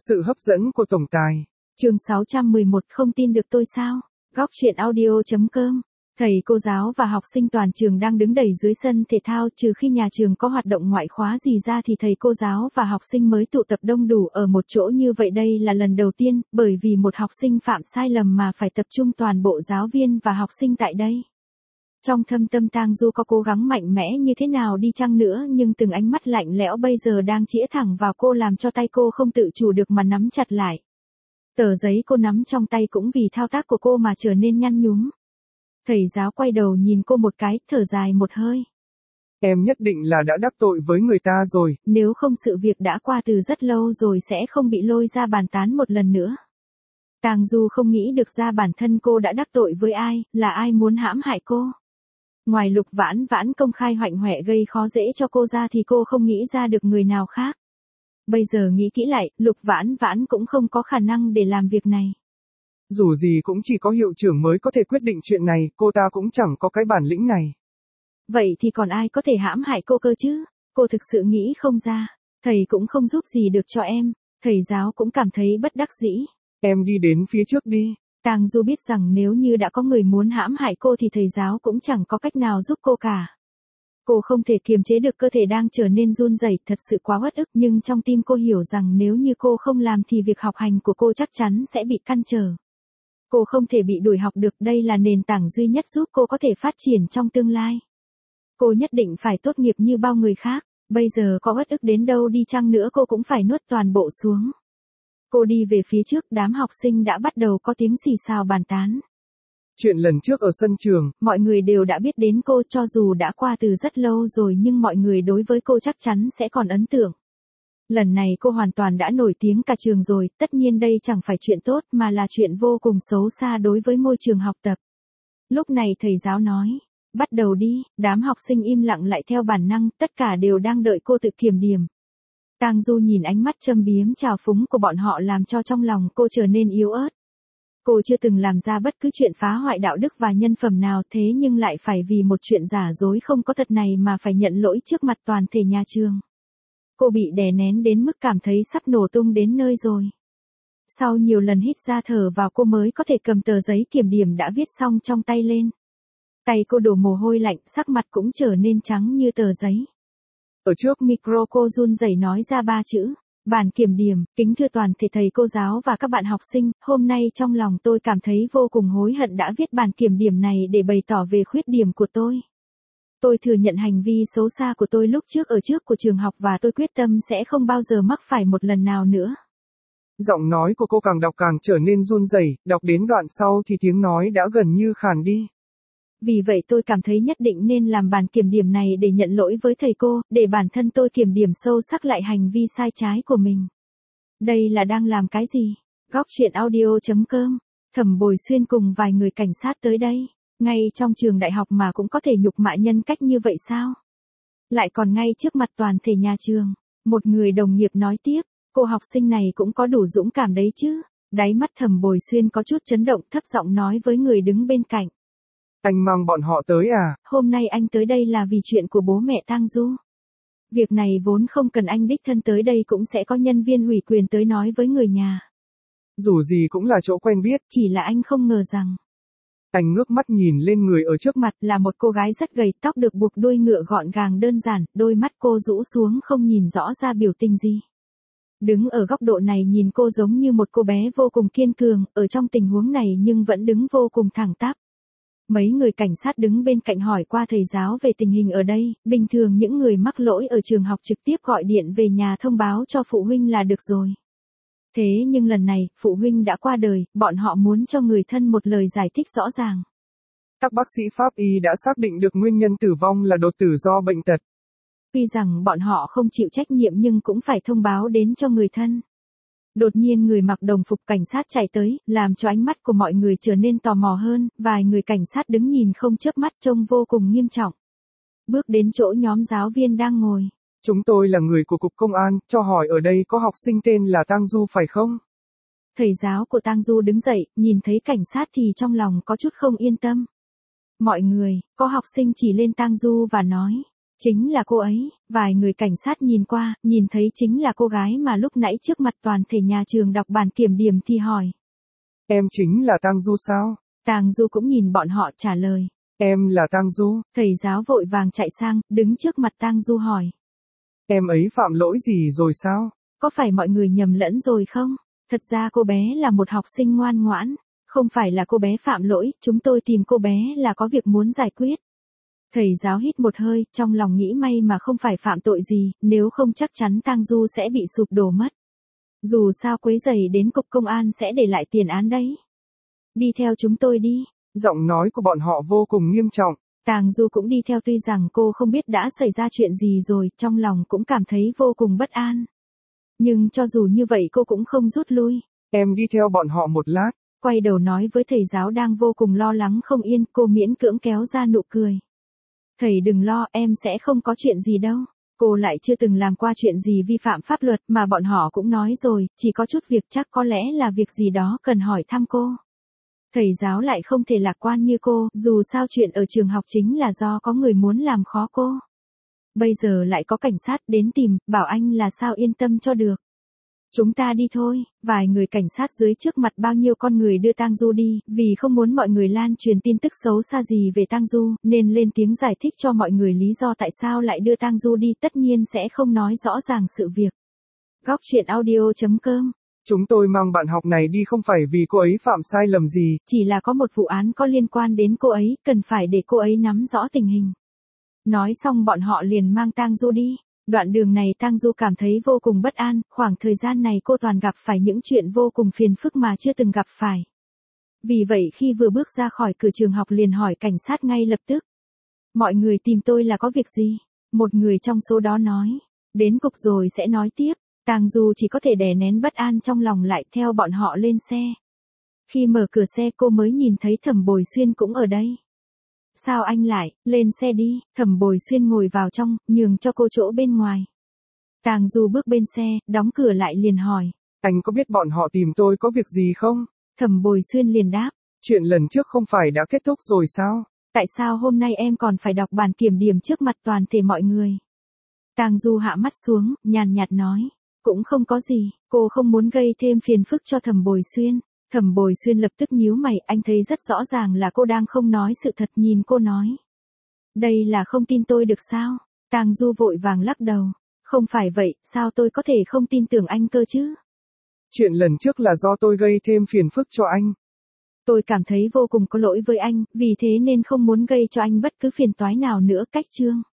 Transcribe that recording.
Sự hấp dẫn của tổng tài. Chương 611 không tin được tôi sao? Góc truyện audio.com. Thầy cô giáo và học sinh toàn trường đang đứng đầy dưới sân thể thao, trừ khi nhà trường có hoạt động ngoại khóa gì ra thì thầy cô giáo và học sinh mới tụ tập đông đủ ở một chỗ như vậy. Đây là lần đầu tiên, bởi vì một học sinh phạm sai lầm mà phải tập trung toàn bộ giáo viên và học sinh tại đây. Trong thâm tâm Tang Du có cố gắng mạnh mẽ như thế nào đi chăng nữa nhưng từng ánh mắt lạnh lẽo bây giờ đang chĩa thẳng vào cô làm cho tay cô không tự chủ được mà nắm chặt lại. Tờ giấy cô nắm trong tay cũng vì thao tác của cô mà trở nên nhăn nhúm. Thầy giáo quay đầu nhìn cô một cái, thở dài một hơi. Em nhất định là đã đắc tội với người ta rồi. Nếu không sự việc đã qua từ rất lâu rồi sẽ không bị lôi ra bàn tán một lần nữa. Tang Du không nghĩ được ra bản thân cô đã đắc tội với ai, là ai muốn hãm hại cô. Ngoài Lục Vãn Vãn công khai hoạnh hoẹ gây khó dễ cho cô ra thì cô không nghĩ ra được người nào khác. Bây giờ nghĩ kỹ lại, Lục Vãn Vãn cũng không có khả năng để làm việc này. Dù gì cũng chỉ có hiệu trưởng mới có thể quyết định chuyện này, cô ta cũng chẳng có cái bản lĩnh này. Vậy thì còn ai có thể hãm hại cô cơ chứ? Cô thực sự nghĩ không ra. Thầy cũng không giúp gì được cho em. Thầy giáo cũng cảm thấy bất đắc dĩ. Em đi đến phía trước đi. Tang Du biết rằng nếu như đã có người muốn hãm hại cô thì thầy giáo cũng chẳng có cách nào giúp cô cả. Cô không thể kiềm chế được cơ thể đang trở nên run rẩy, thật sự quá uất ức, nhưng trong tim cô hiểu rằng nếu như cô không làm thì việc học hành của cô chắc chắn sẽ bị ngăn trở. Cô không thể bị đuổi học được, đây là nền tảng duy nhất giúp cô có thể phát triển trong tương lai. Cô nhất định phải tốt nghiệp như bao người khác, bây giờ có uất ức đến đâu đi chăng nữa cô cũng phải nuốt toàn bộ xuống. Cô đi về phía trước, đám học sinh đã bắt đầu có tiếng xì xào bàn tán. Chuyện lần trước ở sân trường, mọi người đều đã biết đến cô, cho dù đã qua từ rất lâu rồi nhưng mọi người đối với cô chắc chắn sẽ còn ấn tượng. Lần này cô hoàn toàn đã nổi tiếng cả trường rồi, tất nhiên đây chẳng phải chuyện tốt mà là chuyện vô cùng xấu xa đối với môi trường học tập. Lúc này thầy giáo nói, bắt đầu đi, đám học sinh im lặng lại theo bản năng, tất cả đều đang đợi cô tự kiểm điểm. Tang Du nhìn ánh mắt châm biếm trào phúng của bọn họ làm cho trong lòng cô trở nên yếu ớt. Cô chưa từng làm ra bất cứ chuyện phá hoại đạo đức và nhân phẩm nào, thế nhưng lại phải vì một chuyện giả dối không có thật này mà phải nhận lỗi trước mặt toàn thể nhà trường. Cô bị đè nén đến mức cảm thấy sắp nổ tung đến nơi rồi. Sau nhiều lần hít ra thở vào cô mới có thể cầm tờ giấy kiểm điểm đã viết xong trong tay lên. Tay cô đổ mồ hôi lạnh, sắc mặt cũng trở nên trắng như tờ giấy. Ở trước micro cô run rẩy nói ra 3 chữ. Bản kiểm điểm, kính thưa toàn thể thầy cô giáo và các bạn học sinh, hôm nay trong lòng tôi cảm thấy vô cùng hối hận đã viết bản kiểm điểm này để bày tỏ về khuyết điểm của tôi. Tôi thừa nhận hành vi xấu xa của tôi lúc trước ở trước của trường học và tôi quyết tâm sẽ không bao giờ mắc phải một lần nào nữa. Giọng nói của cô càng đọc càng trở nên run rẩy, đọc đến đoạn sau thì tiếng nói đã gần như khàn đi. Vì vậy tôi cảm thấy nhất định nên làm bản kiểm điểm này để nhận lỗi với thầy cô, để bản thân tôi kiểm điểm sâu sắc lại hành vi sai trái của mình. Đây là đang làm cái gì? Góc truyện audio.com. Thẩm Bồi Xuyên cùng vài người cảnh sát tới đây. Ngay trong trường đại học mà cũng có thể nhục mạ nhân cách như vậy sao? Lại còn ngay trước mặt toàn thể nhà trường. Một người đồng nghiệp nói tiếp, cô học sinh này cũng có đủ dũng cảm đấy chứ. Đáy mắt Thẩm Bồi Xuyên có chút chấn động, thấp giọng nói với người đứng bên cạnh. Anh mang bọn họ tới à? Hôm nay anh tới đây là vì chuyện của bố mẹ Tang Du. Việc này vốn không cần anh đích thân tới đây, cũng sẽ có nhân viên ủy quyền tới nói với người nhà. Dù gì cũng là chỗ quen biết. Chỉ là anh không ngờ rằng. Anh ngước mắt nhìn lên người ở trước mặt, là một cô gái rất gầy, tóc được buộc đuôi ngựa gọn gàng đơn giản, đôi mắt cô rũ xuống không nhìn rõ ra biểu tình gì. Đứng ở góc độ này nhìn cô giống như một cô bé vô cùng kiên cường, ở trong tình huống này nhưng vẫn đứng vô cùng thẳng tắp. Mấy người cảnh sát đứng bên cạnh hỏi qua thầy giáo về tình hình ở đây, bình thường những người mắc lỗi ở trường học trực tiếp gọi điện về nhà thông báo cho phụ huynh là được rồi. Thế nhưng lần này, phụ huynh đã qua đời, bọn họ muốn cho người thân một lời giải thích rõ ràng. Các bác sĩ pháp y đã xác định được nguyên nhân tử vong là đột tử do bệnh tật. Tuy rằng bọn họ không chịu trách nhiệm nhưng cũng phải thông báo đến cho người thân. Đột nhiên người mặc đồng phục cảnh sát chạy tới, làm cho ánh mắt của mọi người trở nên tò mò hơn, vài người cảnh sát đứng nhìn không chớp mắt trông vô cùng nghiêm trọng. Bước đến chỗ nhóm giáo viên đang ngồi. Chúng tôi là người của cục công an, cho hỏi ở đây có học sinh tên là Tang Du phải không? Thầy giáo của Tang Du đứng dậy, nhìn thấy cảnh sát thì trong lòng có chút không yên tâm. Mọi người, có học sinh chỉ lên Tang Du và nói, Chính là cô ấy, vài người cảnh sát nhìn qua, nhìn thấy chính là cô gái mà lúc nãy trước mặt toàn thể nhà trường đọc bản kiểm điểm thì hỏi. Em chính là Tang Du sao? Tang Du cũng nhìn bọn họ trả lời. Em là Tang Du. Thầy giáo vội vàng chạy sang, đứng trước mặt Tang Du hỏi. Em ấy phạm lỗi gì rồi sao? Có phải mọi người nhầm lẫn rồi không? Thật ra cô bé là một học sinh ngoan ngoãn. Không phải là cô bé phạm lỗi, chúng tôi tìm cô bé là có việc muốn giải quyết. Thầy giáo hít một hơi, trong lòng nghĩ may mà không phải phạm tội gì, nếu không chắc chắn Tang Du sẽ bị sụp đổ mất. Dù sao quấy rầy đến cục công an sẽ để lại tiền án đấy. Đi theo chúng tôi đi. Giọng nói của bọn họ vô cùng nghiêm trọng. Tang Du cũng đi theo, tuy rằng cô không biết đã xảy ra chuyện gì rồi, trong lòng cũng cảm thấy vô cùng bất an. Nhưng cho dù như vậy cô cũng không rút lui. Em đi theo bọn họ một lát. Quay đầu nói với thầy giáo đang vô cùng lo lắng không yên, cô miễn cưỡng kéo ra nụ cười. Thầy đừng lo, em sẽ không có chuyện gì đâu. Cô lại chưa từng làm qua chuyện gì vi phạm pháp luật mà bọn họ cũng nói rồi, chỉ có chút việc chắc có lẽ là việc gì đó cần hỏi thăm cô. Thầy giáo lại không thể lạc quan như cô, dù sao chuyện ở trường học chính là do có người muốn làm khó cô. Bây giờ lại có cảnh sát đến tìm, bảo anh là sao yên tâm cho được. Chúng ta đi thôi, vài người cảnh sát dưới trước mặt bao nhiêu con người đưa Tang Du đi, vì không muốn mọi người lan truyền tin tức xấu xa gì về Tang Du, nên lên tiếng giải thích cho mọi người lý do tại sao lại đưa Tang Du đi, tất nhiên sẽ không nói rõ ràng sự việc. Góc truyện audio.com. Chúng tôi mang bạn học này đi không phải vì cô ấy phạm sai lầm gì. Chỉ là có một vụ án có liên quan đến cô ấy, cần phải để cô ấy nắm rõ tình hình. Nói xong bọn họ liền mang Tang Du đi. Đoạn đường này Tang Du cảm thấy vô cùng bất an, khoảng thời gian này cô toàn gặp phải những chuyện vô cùng phiền phức mà chưa từng gặp phải. Vì vậy khi vừa bước ra khỏi cửa trường học liền hỏi cảnh sát ngay lập tức. Mọi người tìm tôi là có việc gì? Một người trong số đó nói. Đến cục rồi sẽ nói tiếp. Tang Du chỉ có thể đè nén bất an trong lòng lại theo bọn họ lên xe. Khi mở cửa xe cô mới nhìn thấy Thẩm Bồi Xuyên cũng ở đây. Sao anh lại, lên xe đi, Thẩm Bồi Xuyên ngồi vào trong, nhường cho cô chỗ bên ngoài. Tang Du bước bên xe, đóng cửa lại liền hỏi. Anh có biết bọn họ tìm tôi có việc gì không? Thẩm Bồi Xuyên liền đáp. Chuyện lần trước không phải đã kết thúc rồi sao? Tại sao hôm nay em còn phải đọc bản kiểm điểm trước mặt toàn thể mọi người? Tang Du hạ mắt xuống, nhàn nhạt nói. Cũng không có gì, cô không muốn gây thêm phiền phức cho Thẩm Bồi Xuyên. Thẩm Bồi Xuyên lập tức nhíu mày, anh thấy rất rõ ràng là cô đang không nói sự thật, nhìn cô nói. Đây là không tin tôi được sao? Tang Du vội vàng lắc đầu. Không phải vậy, sao tôi có thể không tin tưởng anh cơ chứ? Chuyện lần trước là do tôi gây thêm phiền phức cho anh. Tôi cảm thấy vô cùng có lỗi với anh, vì thế nên không muốn gây cho anh bất cứ phiền toái nào nữa. Cách chương